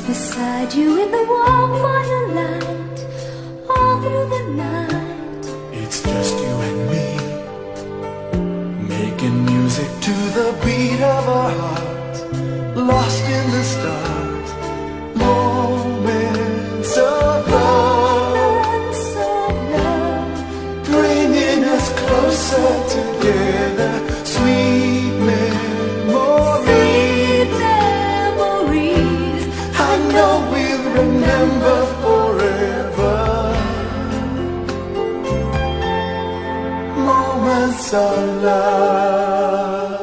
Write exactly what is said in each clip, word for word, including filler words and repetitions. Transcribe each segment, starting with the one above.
beside you in the warm firelight, all through the night. It's just you and me, making music to the beat of our hearts, lost in the stars, moments of love, Moments of love, bringing us closer together, sweet memories. memories. I know we'll remember forever, moments of love.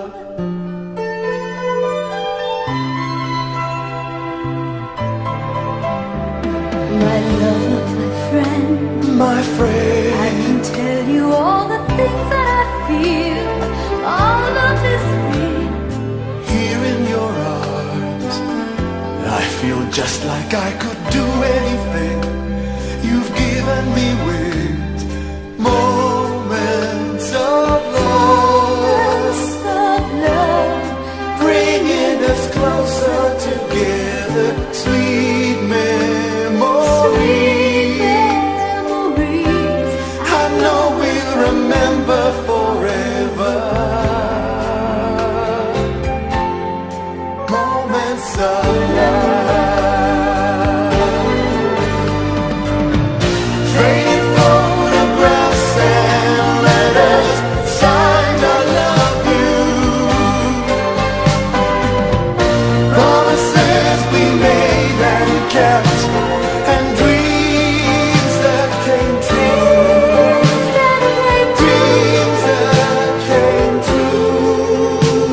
My love, my friend, My I friend, can tell you all the things that I feel. All of this real. here in your arms, I feel just like I could do anything. You've given me wings, moments of love, Moments of love, bringing us closer together, sweet memories. memories. I know we'll remember forever, moments of love. Faded photographs and letters signed I love you, promises we made and kept, and dreams that came true, dreams that came true,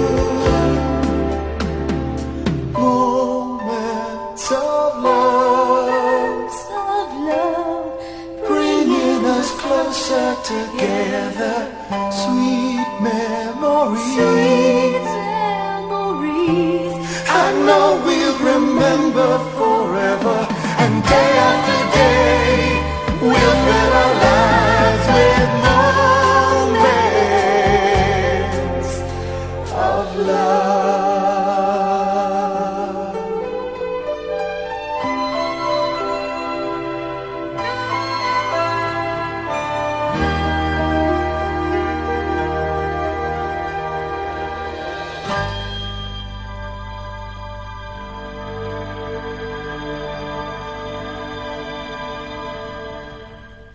moments of love, Of love, bringing us closer together, sweet memories. memories. I know we'll remember